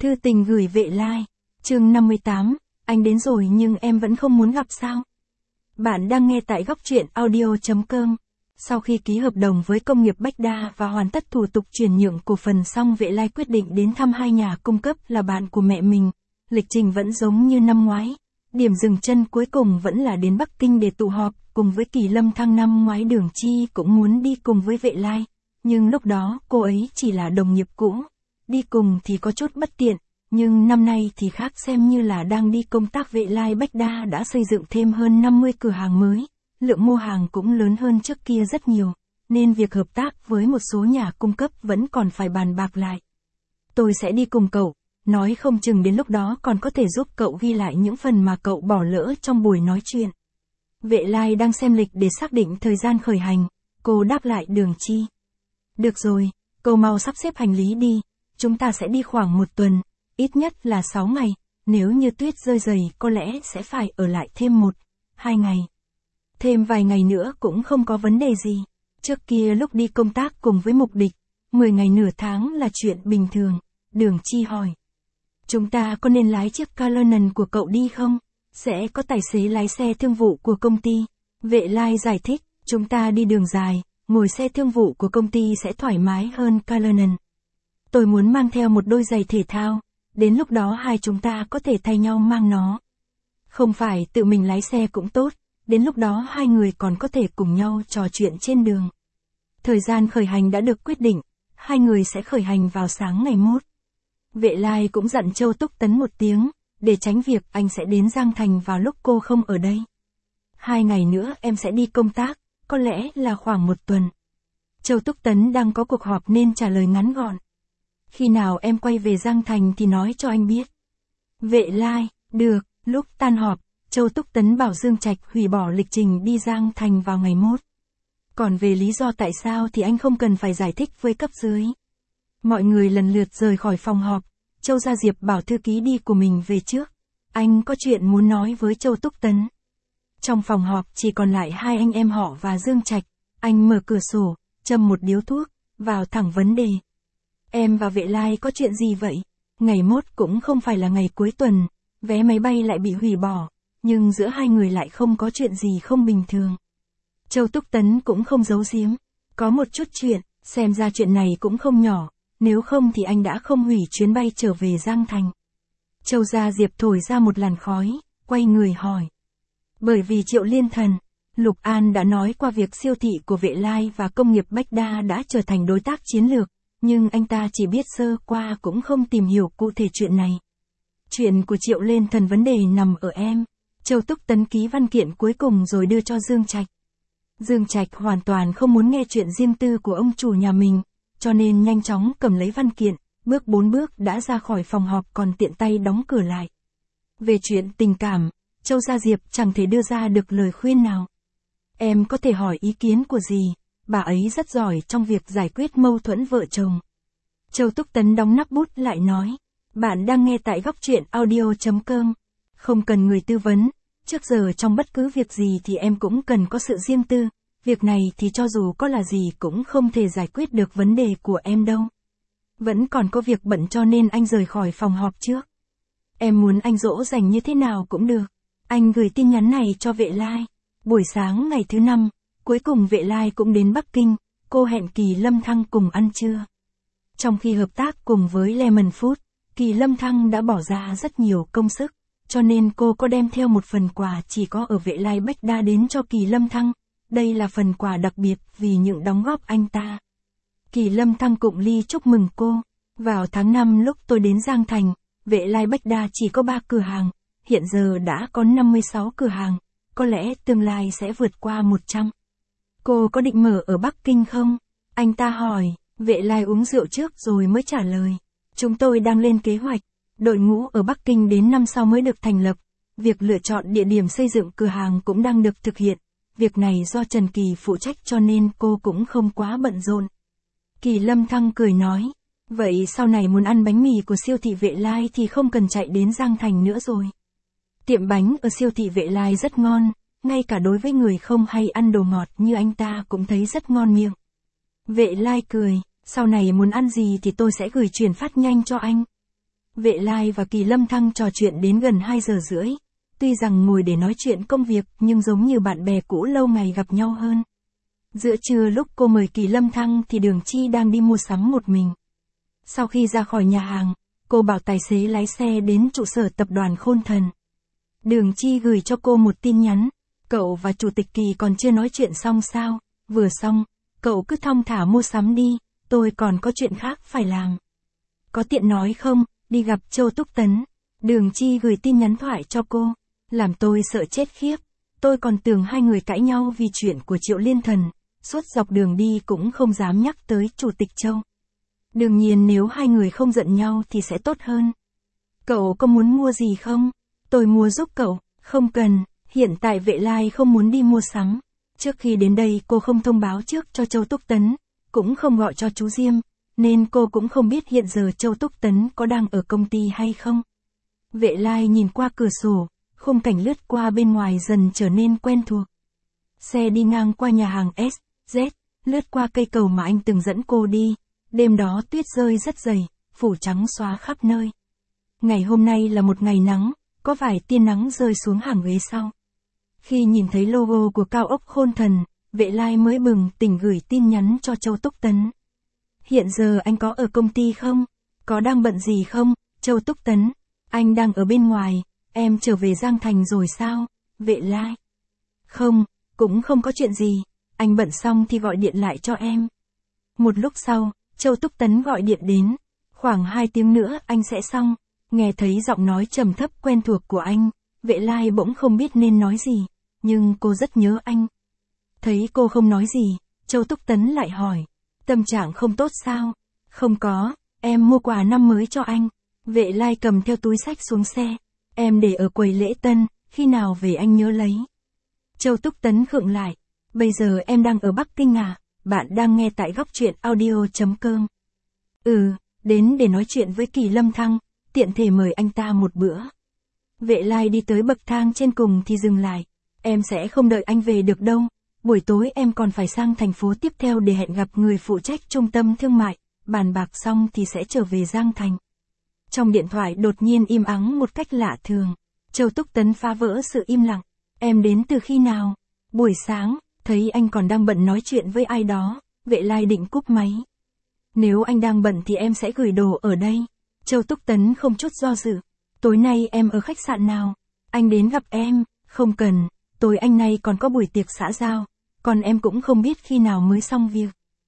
Thư tình gửi Vệ Lai. Chương 58, anh đến rồi nhưng em vẫn không muốn gặp sao? Bạn đang nghe tại góc truyện audio.com. Sau khi ký hợp đồng với công nghiệp Bách Đa và hoàn tất thủ tục chuyển nhượng cổ phần xong, Vệ Lai quyết định đến thăm hai nhà cung cấp là bạn của mẹ mình. Lịch trình vẫn giống như năm ngoái. Điểm dừng chân cuối cùng vẫn là đến Bắc Kinh để tụ họp, cùng với Kỳ Lâm Thăng. Năm ngoái Đường Chi cũng muốn đi cùng với Vệ Lai, nhưng lúc đó cô ấy chỉ là đồng nghiệp cũ. Đi cùng thì có chút bất tiện, nhưng năm nay thì khác, xem như là đang đi công tác. Vệ Lai Bách Đa đã xây dựng thêm hơn 50 cửa hàng mới, lượng mua hàng cũng lớn hơn trước kia rất nhiều, nên việc hợp tác với một số nhà cung cấp vẫn còn phải bàn bạc lại. Tôi sẽ đi cùng cậu, nói không chừng đến lúc đó còn có thể giúp cậu ghi lại những phần mà cậu bỏ lỡ trong buổi nói chuyện. Vệ Lai đang xem lịch để xác định thời gian khởi hành, cô đáp lại Đường Chi. Được rồi, cậu mau sắp xếp hành lý đi. Chúng ta sẽ đi khoảng 1 tuần, ít nhất là 6 ngày, nếu như tuyết rơi dày có lẽ sẽ phải ở lại thêm 1-2 ngày. Thêm vài ngày nữa cũng không có vấn đề gì. Trước kia lúc đi công tác cùng với Mục Địch, 10 ngày nửa tháng là chuyện bình thường. Đường Chi hỏi. Chúng ta có nên lái chiếc Cullinan của cậu đi không? Sẽ có tài xế lái xe thương vụ của công ty. Vệ Lai giải thích, chúng ta đi đường dài, ngồi xe thương vụ của công ty sẽ thoải mái hơn Cullinan. Tôi muốn mang theo một đôi giày thể thao, đến lúc đó hai chúng ta có thể thay nhau mang nó. Không phải tự mình lái xe cũng tốt, đến lúc đó hai người còn có thể cùng nhau trò chuyện trên đường. Thời gian khởi hành đã được quyết định, hai người sẽ khởi hành vào sáng ngày mốt. Vệ Lai cũng dặn Châu Túc Tấn một tiếng, để tránh việc anh sẽ đến Giang Thành vào lúc cô không ở đây. 2 ngày nữa em sẽ đi công tác, có lẽ là khoảng 1 tuần. Châu Túc Tấn đang có cuộc họp nên trả lời ngắn gọn. Khi nào em quay về Giang Thành thì nói cho anh biết. Vệ Lai, được. Lúc tan họp, Châu Túc Tấn bảo Dương Trạch hủy bỏ lịch trình đi Giang Thành vào ngày mốt. Còn về lý do tại sao thì anh không cần phải giải thích với cấp dưới. Mọi người lần lượt rời khỏi phòng họp, Châu Gia Diệp bảo thư ký đi của mình về trước. Anh có chuyện muốn nói với Châu Túc Tấn. Trong phòng họp chỉ còn lại hai anh em họ và Dương Trạch. Anh mở cửa sổ, châm một điếu thuốc, vào thẳng vấn đề. Em và Vệ Lai có chuyện gì vậy? Ngày mốt cũng không phải là ngày cuối tuần, vé máy bay lại bị hủy bỏ, nhưng giữa hai người lại không có chuyện gì không bình thường. Châu Túc Tấn cũng không giấu giếm. Có một chút chuyện, xem ra chuyện này cũng không nhỏ, nếu không thì anh đã không hủy chuyến bay trở về Giang Thành. Châu Gia Diệp thổi ra một làn khói, quay người hỏi. Bởi vì Triệu Liên Thần, Lục An đã nói qua việc siêu thị của Vệ Lai và công nghiệp Bách Đa đã trở thành đối tác chiến lược. Nhưng anh ta chỉ biết sơ qua cũng không tìm hiểu cụ thể chuyện này. Chuyện của Triệu Liên Thần vấn đề nằm ở em. Châu Túc Tấn ký văn kiện cuối cùng rồi đưa cho Dương Trạch. Dương Trạch hoàn toàn không muốn nghe chuyện riêng tư của ông chủ nhà mình, cho nên nhanh chóng cầm lấy văn kiện, bước 4 bước đã ra khỏi phòng họp, còn tiện tay đóng cửa lại. Về chuyện tình cảm, Châu Gia Diệp chẳng thể đưa ra được lời khuyên nào. Em có thể hỏi ý kiến của dì. Bà ấy rất giỏi trong việc giải quyết mâu thuẫn vợ chồng. Châu Túc Tấn đóng nắp bút lại nói. Bạn đang nghe tại góc truyện audio.com. Không cần người tư vấn. Trước giờ trong bất cứ việc gì thì em cũng cần có sự riêng tư. Việc này thì cho dù có là gì cũng không thể giải quyết được vấn đề của em đâu. Vẫn còn có việc bận cho nên anh rời khỏi phòng họp trước. Em muốn anh dỗ dành như thế nào cũng được. Anh gửi tin nhắn này cho Vệ Lai. Buổi sáng ngày thứ 5. Cuối cùng Vệ Lai cũng đến Bắc Kinh, cô hẹn Kỳ Lâm Thăng cùng ăn trưa. Trong khi hợp tác cùng với Lemon Food, Kỳ Lâm Thăng đã bỏ ra rất nhiều công sức, cho nên cô có đem theo một phần quà chỉ có ở Vệ Lai Bách Đa đến cho Kỳ Lâm Thăng. Đây là phần quà đặc biệt vì những đóng góp anh ta. Kỳ Lâm Thăng cụng ly chúc mừng cô. Vào tháng 5 lúc tôi đến Giang Thành, Vệ Lai Bách Đa chỉ có 3 cửa hàng, hiện giờ đã có 56 cửa hàng, có lẽ tương lai sẽ vượt qua 100. Cô có định mở ở Bắc Kinh không? Anh ta hỏi. Vệ Lai uống rượu trước rồi mới trả lời. Chúng tôi đang lên kế hoạch. Đội ngũ ở Bắc Kinh đến năm sau mới được thành lập. Việc lựa chọn địa điểm xây dựng cửa hàng cũng đang được thực hiện. Việc này do Trần Kỳ phụ trách cho nên cô cũng không quá bận rộn. Kỳ Lâm Thăng cười nói. Vậy sau này muốn ăn bánh mì của siêu thị Vệ Lai thì không cần chạy đến Giang Thành nữa rồi. Tiệm bánh ở siêu thị Vệ Lai rất ngon. Ngay cả đối với người không hay ăn đồ ngọt như anh ta cũng thấy rất ngon miệng. Vệ Lai cười, sau này muốn ăn gì thì tôi sẽ gửi chuyển phát nhanh cho anh. Vệ Lai và Kỳ Lâm Thăng trò chuyện đến gần 2 giờ rưỡi. Tuy rằng ngồi để nói chuyện công việc nhưng giống như bạn bè cũ lâu ngày gặp nhau hơn. Giữa trưa lúc cô mời Kỳ Lâm Thăng thì Đường Chi đang đi mua sắm một mình. Sau khi ra khỏi nhà hàng, cô bảo tài xế lái xe đến trụ sở tập đoàn Khôn Thần. Đường Chi gửi cho cô một tin nhắn. Cậu và Chủ tịch Kỳ còn chưa nói chuyện xong sao? Vừa xong, cậu cứ thong thả mua sắm đi, tôi còn có chuyện khác phải làm. Có tiện nói không, đi gặp Châu Túc Tấn. Đường Chi gửi tin nhắn thoại cho cô. Làm tôi sợ chết khiếp. Tôi còn tưởng hai người cãi nhau vì chuyện của Triệu Liên Thần. Suốt dọc đường đi cũng không dám nhắc tới Chủ tịch Châu. Đương nhiên nếu hai người không giận nhau thì sẽ tốt hơn. Cậu có muốn mua gì không? Tôi mua giúp cậu. Không cần, hiện tại Vệ Lai không muốn đi mua sắm. Trước khi đến đây cô không thông báo trước cho Châu Túc Tấn, cũng không gọi cho chú Diêm, nên cô cũng không biết hiện giờ Châu Túc Tấn có đang ở công ty hay không. Vệ Lai nhìn qua cửa sổ, khung cảnh lướt qua bên ngoài dần trở nên quen thuộc. Xe đi ngang qua nhà hàng S, Z, lướt qua cây cầu mà anh từng dẫn cô đi. Đêm đó tuyết rơi rất dày, phủ trắng xóa khắp nơi. Ngày hôm nay là một ngày nắng, có vài tia nắng rơi xuống hàng ghế sau. Khi nhìn thấy logo của cao ốc Khôn Thần, Vệ Lai mới bừng tỉnh gửi tin nhắn cho Châu Túc Tấn. Hiện giờ anh có ở công ty không? Có đang bận gì không? Châu Túc Tấn, anh đang ở bên ngoài, em trở về Giang Thành rồi sao? Vệ Lai. Không, cũng không có chuyện gì, anh bận xong thì gọi điện lại cho em. Một lúc sau, Châu Túc Tấn gọi điện đến. Khoảng 2 tiếng nữa anh sẽ xong. Nghe thấy giọng nói trầm thấp quen thuộc của anh, Vệ Lai bỗng không biết nên nói gì, nhưng cô rất nhớ anh. Thấy cô không nói gì, Châu Túc Tấn lại hỏi, tâm trạng không tốt sao? Không có, em mua quà năm mới cho anh. Vệ Lai cầm theo túi xách xuống xe, em để ở quầy lễ tân, khi nào về anh nhớ lấy. Châu Túc Tấn khựng lại, bây giờ em đang ở Bắc Kinh à? Bạn đang nghe tại góc truyện audio.com. Đến để nói chuyện với Kỳ Lâm Thăng, tiện thể mời anh ta một bữa. Vệ Lai đi tới bậc thang trên cùng thì dừng lại. Em sẽ không đợi anh về được đâu. Buổi tối em còn phải sang thành phố tiếp theo để hẹn gặp người phụ trách trung tâm thương mại. Bàn bạc xong thì sẽ trở về Giang Thành. Trong điện thoại đột nhiên im ắng một cách lạ thường. Châu Túc Tấn phá vỡ sự im lặng. Em đến từ khi nào? Buổi sáng, thấy anh còn đang bận nói chuyện với ai đó. Vệ Lai định cúp máy. Nếu anh đang bận thì em sẽ gửi đồ ở đây. Châu Túc Tấn không chút do dự. Tối nay em ở khách sạn nào? Anh đến gặp em. Không cần, tối anh nay còn có buổi tiệc xã giao. Còn em cũng không biết khi nào mới xong việc.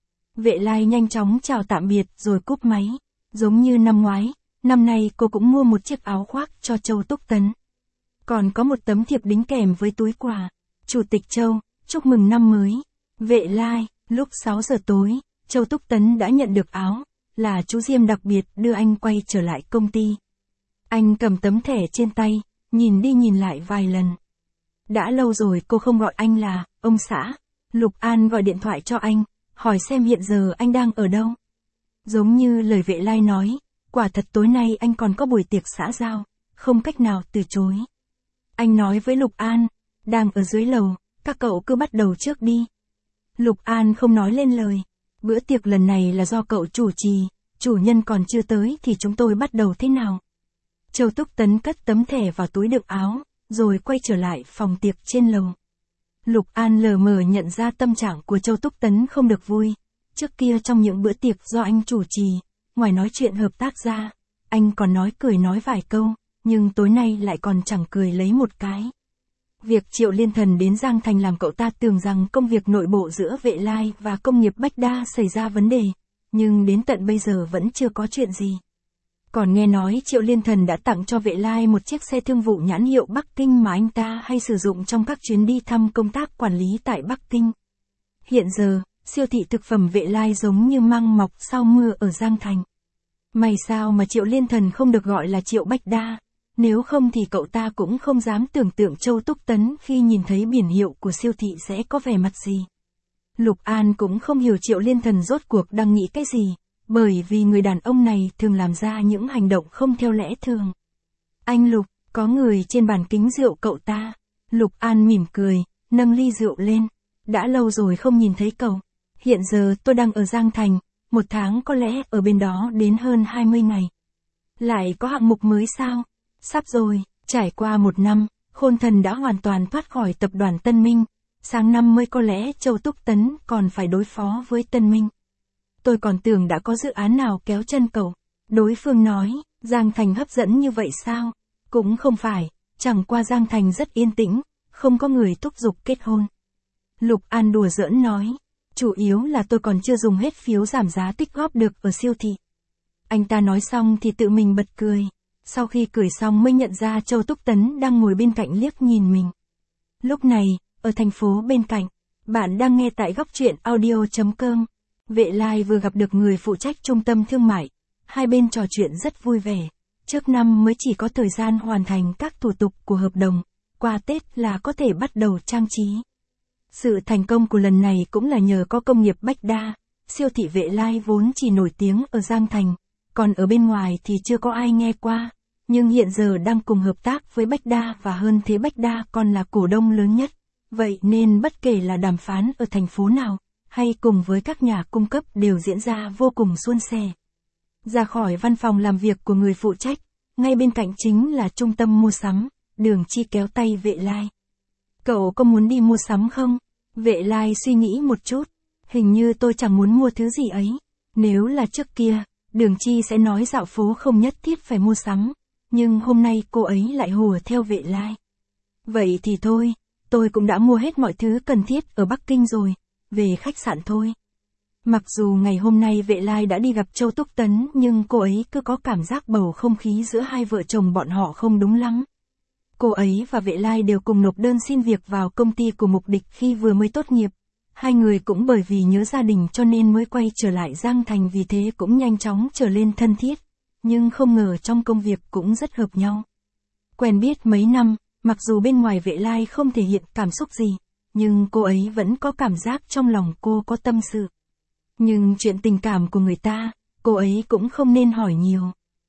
Vệ Lai nhanh chóng chào tạm biệt rồi cúp máy. Giống như năm ngoái, năm nay cô cũng mua một chiếc áo khoác cho Châu Túc Tấn. Còn có một tấm thiệp đính kèm với túi quà. Chủ tịch Châu, chúc mừng năm mới. Vệ Lai, lúc 6 giờ tối, Châu Túc Tấn đã nhận được áo. Là chú Diêm đặc biệt đưa anh quay trở lại công ty. Anh cầm tấm thẻ trên tay, nhìn đi nhìn lại vài lần. Đã lâu rồi cô không gọi anh là ông xã. Lục An gọi điện thoại cho anh, hỏi xem hiện giờ anh đang ở đâu. Giống như lời Vệ Lai nói, quả thật tối nay anh còn có buổi tiệc xã giao, không cách nào từ chối. Anh nói với Lục An, đang ở dưới lầu, các cậu cứ bắt đầu trước đi. Lục An không nói lên lời. Bữa tiệc lần này là do cậu chủ trì, chủ nhân còn chưa tới thì chúng tôi bắt đầu thế nào? Châu Túc Tấn cất tấm thẻ vào túi đựng áo, rồi quay trở lại phòng tiệc trên lầu. Lục An lờ mờ nhận ra tâm trạng của Châu Túc Tấn không được vui. Trước kia trong những bữa tiệc do anh chủ trì, ngoài nói chuyện hợp tác ra, anh còn nói cười nói vài câu, nhưng tối nay lại còn chẳng cười lấy một cái. Việc Triệu Liên Thần đến Giang Thành làm cậu ta tưởng rằng công việc nội bộ giữa Vệ Lai và công nghiệp Bách Đa xảy ra vấn đề, nhưng đến tận bây giờ vẫn chưa có chuyện gì. Còn nghe nói Triệu Liên Thần đã tặng cho Vệ Lai một chiếc xe thương vụ nhãn hiệu Bắc Kinh mà anh ta hay sử dụng trong các chuyến đi thăm công tác quản lý tại Bắc Kinh. Hiện giờ, siêu thị thực phẩm Vệ Lai giống như măng mọc sau mưa ở Giang Thành. May sao mà Triệu Liên Thần không được gọi là Triệu Bách Đa. Nếu không thì cậu ta cũng không dám tưởng tượng Châu Túc Tấn khi nhìn thấy biển hiệu của siêu thị sẽ có vẻ mặt gì. Lục An cũng không hiểu Triệu Liên Thần rốt cuộc đang nghĩ cái gì, bởi vì người đàn ông này thường làm ra những hành động không theo lẽ thường. Anh Lục, có người trên bàn kính rượu cậu ta. Lục An mỉm cười, nâng ly rượu lên. Đã lâu rồi không nhìn thấy cậu. Hiện giờ tôi đang ở Giang Thành, 1 tháng có lẽ ở bên đó đến hơn 20 ngày. Lại có hạng mục mới sao? Sắp rồi, trải qua 1 năm, Khôn Thần đã hoàn toàn thoát khỏi tập đoàn Tân Minh. Sang năm mới có lẽ Châu Túc Tấn còn phải đối phó với Tân Minh. Tôi còn tưởng đã có dự án nào kéo chân cậu. Đối phương nói, Giang Thành hấp dẫn như vậy sao? Cũng không phải, chẳng qua Giang Thành rất yên tĩnh, không có người thúc giục kết hôn. Lục An đùa giỡn nói, chủ yếu là tôi còn chưa dùng hết phiếu giảm giá tích góp được ở siêu thị. Anh ta nói xong thì tự mình bật cười. Sau khi cười xong mới nhận ra Châu Túc Tấn đang ngồi bên cạnh liếc nhìn mình. Lúc này, ở thành phố bên cạnh, bạn đang nghe tại góc truyện audio.com. Vệ Lai vừa gặp được người phụ trách trung tâm thương mại. Hai bên trò chuyện rất vui vẻ. Trước năm mới chỉ có thời gian hoàn thành các thủ tục của hợp đồng. Qua Tết là có thể bắt đầu trang trí. Sự thành công của lần này cũng là nhờ có công nghiệp Bách Đa. Siêu thị Vệ Lai vốn chỉ nổi tiếng ở Giang Thành. Còn ở bên ngoài thì chưa có ai nghe qua. Nhưng hiện giờ đang cùng hợp tác với Bách Đa và hơn thế Bách Đa còn là cổ đông lớn nhất. Vậy nên bất kể là đàm phán ở thành phố nào, hay cùng với các nhà cung cấp đều diễn ra vô cùng suôn sẻ. Ra khỏi văn phòng làm việc của người phụ trách, ngay bên cạnh chính là trung tâm mua sắm, Đường Chi kéo tay Vệ Lai. Cậu có muốn đi mua sắm không? Vệ Lai suy nghĩ một chút. Hình như tôi chẳng muốn mua thứ gì ấy. Nếu là trước kia, Đường Chi sẽ nói dạo phố không nhất thiết phải mua sắm. Nhưng hôm nay cô ấy lại hùa theo Vệ Lai. Vậy thì thôi, tôi cũng đã mua hết mọi thứ cần thiết ở Bắc Kinh rồi, về khách sạn thôi. Mặc dù ngày hôm nay Vệ Lai đã đi gặp Châu Túc Tấn nhưng cô ấy cứ có cảm giác bầu không khí giữa hai vợ chồng bọn họ không đúng lắm. Cô ấy và Vệ Lai đều cùng nộp đơn xin việc vào công ty của Mục Địch khi vừa mới tốt nghiệp. Hai người cũng bởi vì nhớ gia đình cho nên mới quay trở lại Giang Thành, vì thế cũng nhanh chóng trở lên thân thiết. Nhưng không ngờ trong công việc cũng rất hợp nhau. Quen biết mấy năm, mặc dù bên ngoài Vệ Lai không thể hiện cảm xúc gì, nhưng cô ấy vẫn có cảm giác trong lòng cô có tâm sự. Nhưng chuyện tình cảm của người ta, cô ấy cũng không nên hỏi nhiều.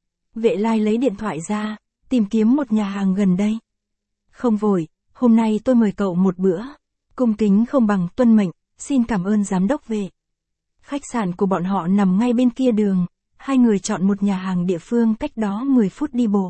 Vệ Lai lấy điện thoại ra, tìm kiếm một nhà hàng gần đây. Không vội, hôm nay tôi mời cậu một bữa. Cung kính không bằng tuân mệnh, xin cảm ơn giám đốc Vệ. Khách sạn của bọn họ nằm ngay bên kia đường. Hai người chọn một nhà hàng địa phương cách đó 10 phút đi bộ.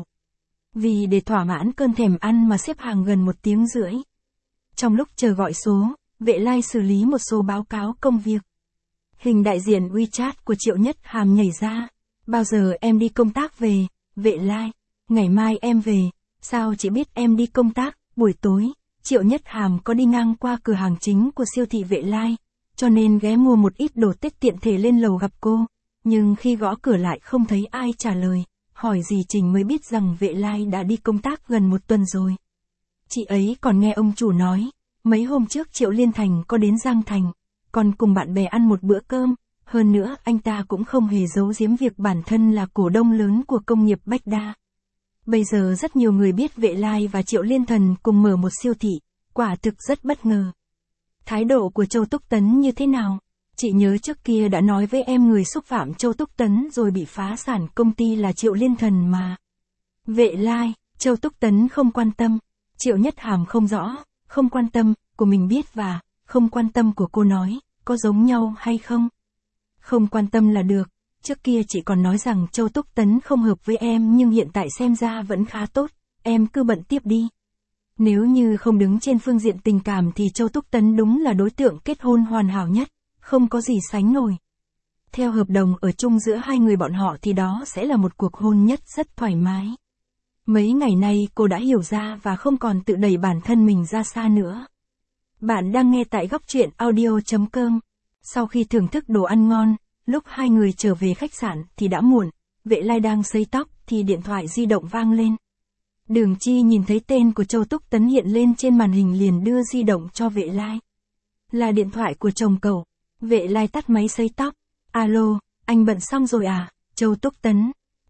Vì để thỏa mãn cơn thèm ăn mà xếp hàng gần 1 tiếng rưỡi. Trong lúc chờ gọi số, Vệ Lai xử lý một số báo cáo công việc. Hình đại diện WeChat của Triệu Nhất Hàm nhảy ra. Bao giờ em đi công tác về? Vệ Lai, ngày mai em về. Sao chị biết em đi công tác? Buổi tối, Triệu Nhất Hàm có đi ngang qua cửa hàng chính của siêu thị Vệ Lai, cho nên ghé mua một ít đồ Tết tiện thể lên lầu gặp cô. Nhưng khi gõ cửa lại không thấy ai trả lời, hỏi gì Trình mới biết rằng Vệ Lai đã đi công tác gần 1 tuần rồi. Chị ấy còn nghe ông chủ nói, mấy hôm trước Triệu Liên Thành có đến Giang Thành, còn cùng bạn bè ăn một bữa cơm, hơn nữa anh ta cũng không hề giấu giếm việc bản thân là cổ đông lớn của công nghiệp Bách Đa. Bây giờ rất nhiều người biết Vệ Lai và Triệu Liên Thần cùng mở một siêu thị, quả thực rất bất ngờ. Thái độ của Châu Túc Tấn như thế nào? Chị nhớ trước kia đã nói với em người xúc phạm Châu Túc Tấn rồi bị phá sản công ty là Triệu Liên Thần mà. Vệ Lai, Châu Túc Tấn không quan tâm. Triệu Nhất Hàm không rõ, không quan tâm, của mình biết và không quan tâm của cô nói, có giống nhau hay không? Không quan tâm là được, trước kia chị còn nói rằng Châu Túc Tấn không hợp với em nhưng hiện tại xem ra vẫn khá tốt, em cứ bận tiếp đi. Nếu như không đứng trên phương diện tình cảm thì Châu Túc Tấn đúng là đối tượng kết hôn hoàn hảo nhất. Không có gì sánh nổi. Theo hợp đồng ở chung giữa hai người bọn họ thì đó sẽ là một cuộc hôn nhất rất thoải mái. Mấy ngày nay cô đã hiểu ra và không còn tự đẩy bản thân mình ra xa nữa. Bạn đang nghe tại góc truyện audio.com. Sau khi thưởng thức đồ ăn ngon, lúc hai người trở về khách sạn thì đã muộn. Vệ Lai đang sấy tóc thì điện thoại di động vang lên. Đường Chi nhìn thấy tên của Châu Túc Tấn hiện lên trên màn hình liền đưa di động cho Vệ Lai. Là điện thoại của chồng cậu. Vệ Lai tắt máy sấy tóc. Alo, anh bận xong rồi à? Châu Túc Tấn.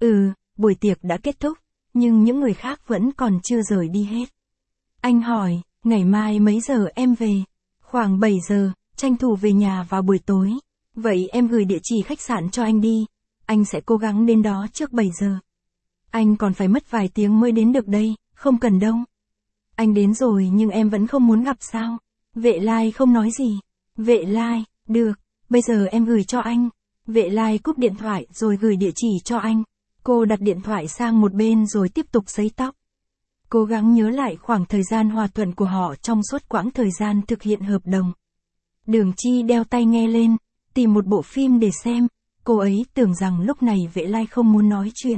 Buổi tiệc đã kết thúc, nhưng những người khác vẫn còn chưa rời đi hết. Anh hỏi, ngày mai mấy giờ em về? Khoảng 7 giờ, tranh thủ về nhà vào buổi tối. Vậy em gửi địa chỉ khách sạn cho anh đi. Anh sẽ cố gắng đến đó trước 7 giờ. Anh còn phải mất vài tiếng mới đến được đây, không cần đâu. Anh đến rồi nhưng em vẫn không muốn gặp sao? Vệ Lai không nói gì. Vệ Lai, được, bây giờ em gửi cho anh. Vệ Lai cúp điện thoại rồi gửi địa chỉ cho anh. Cô đặt điện thoại sang một bên rồi tiếp tục sấy tóc. Cố gắng nhớ lại khoảng thời gian hòa thuận của họ trong suốt quãng thời gian thực hiện hợp đồng. Đường Chi đeo tai nghe lên, tìm một bộ phim để xem, cô ấy tưởng rằng lúc này Vệ Lai không muốn nói chuyện.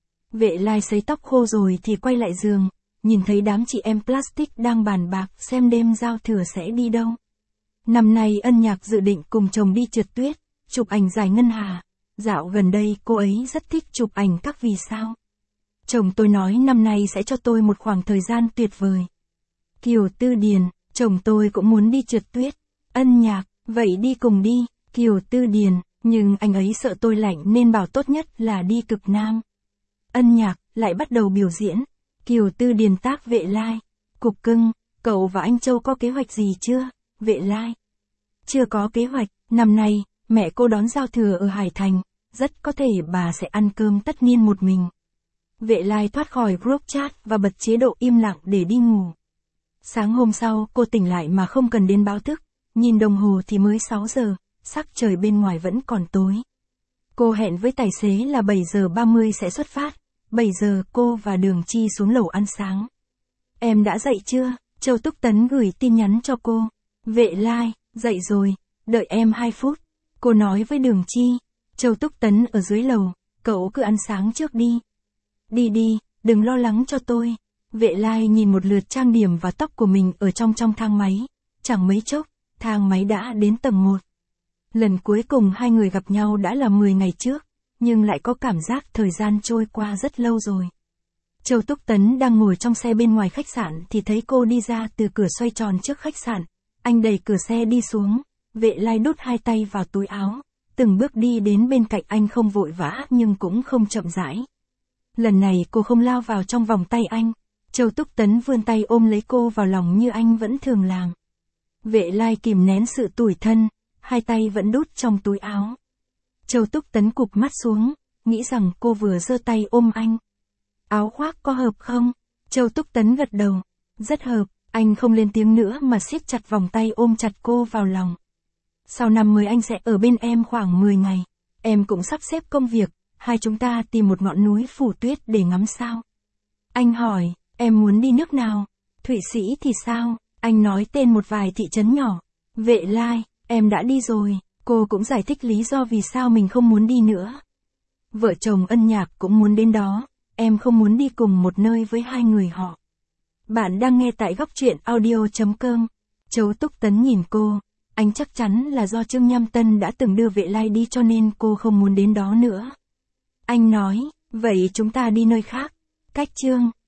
Vệ Lai sấy tóc khô rồi thì quay lại giường, nhìn thấy đám chị em plastic đang bàn bạc xem đêm giao thừa sẽ đi đâu. Năm nay Ân Nhạc dự định cùng chồng đi trượt tuyết, chụp ảnh giải ngân hà. Dạo gần đây cô ấy rất thích chụp ảnh các vì sao. Chồng tôi nói năm nay sẽ cho tôi một khoảng thời gian tuyệt vời. Kiều Tư Điền, chồng tôi cũng muốn đi trượt tuyết. Ân Nhạc, vậy đi cùng đi. Kiều Tư Điền, nhưng anh ấy sợ tôi lạnh nên bảo tốt nhất là đi cực Nam. Ân Nhạc, lại bắt đầu biểu diễn. Kiều Tư Điền tác Vệ Lai. Cục cưng, cậu và anh Châu có kế hoạch gì chưa? Vệ Lai. Chưa có kế hoạch, năm nay, mẹ cô đón giao thừa ở Hải Thành, rất có thể bà sẽ ăn cơm tất niên một mình. Vệ Lai thoát khỏi group chat và bật chế độ im lặng để đi ngủ. Sáng hôm sau, cô tỉnh lại mà không cần đến báo thức, nhìn đồng hồ thì mới 6 giờ, sắc trời bên ngoài vẫn còn tối. Cô hẹn với tài xế là 7 giờ 30 sẽ xuất phát, 7 giờ cô và Đường Chi xuống lầu ăn sáng. Em đã dậy chưa? Châu Túc Tấn gửi tin nhắn cho cô. Vệ Lai, dậy rồi, đợi em 2 phút. Cô nói với Đường Chi. Châu Túc Tấn ở dưới lầu, cậu cứ ăn sáng trước đi. Đi đi, đừng lo lắng cho tôi. Vệ Lai nhìn một lượt trang điểm và tóc của mình ở trong thang máy. Chẳng mấy chốc, thang máy đã đến tầng 1. Lần cuối cùng hai người gặp nhau đã là 10 ngày trước, nhưng lại có cảm giác thời gian trôi qua rất lâu rồi. Châu Túc Tấn đang ngồi trong xe bên ngoài khách sạn thì thấy cô đi ra từ cửa xoay tròn trước khách sạn. Anh đẩy cửa xe đi xuống, Vệ Lai đút hai tay vào túi áo, từng bước đi đến bên cạnh anh không vội vã nhưng cũng không chậm rãi. Lần này cô không lao vào trong vòng tay anh, Châu Túc Tấn vươn tay ôm lấy cô vào lòng như anh vẫn thường làm. Vệ Lai kìm nén sự tủi thân, hai tay vẫn đút trong túi áo. Châu Túc Tấn cụp mắt xuống, nghĩ rằng cô vừa giơ tay ôm anh. Áo khoác có hợp không? Châu Túc Tấn gật đầu. Rất hợp, anh không lên tiếng nữa mà siết chặt vòng tay ôm chặt cô vào lòng. Sau năm mới anh sẽ ở bên em khoảng 10 ngày. Em cũng sắp xếp công việc, hai chúng ta tìm một ngọn núi phủ tuyết để ngắm sao. Anh hỏi, em muốn đi nước nào? Thụy Sĩ thì sao? Anh nói tên một vài thị trấn nhỏ. Vệ Lai, em đã đi rồi. Cô cũng giải thích lý do vì sao mình không muốn đi nữa. Vợ chồng Ân Nhạc cũng muốn đến đó, em không muốn đi cùng một nơi với hai người họ. Bạn đang nghe tại góc truyện audio.com. Châu Túc Tấn nhìn cô, anh chắc chắn là do Trương Nham Tân đã từng đưa Vệ Lai đi cho nên cô không muốn đến đó nữa. Anh nói, vậy chúng ta đi nơi khác. Cách Trương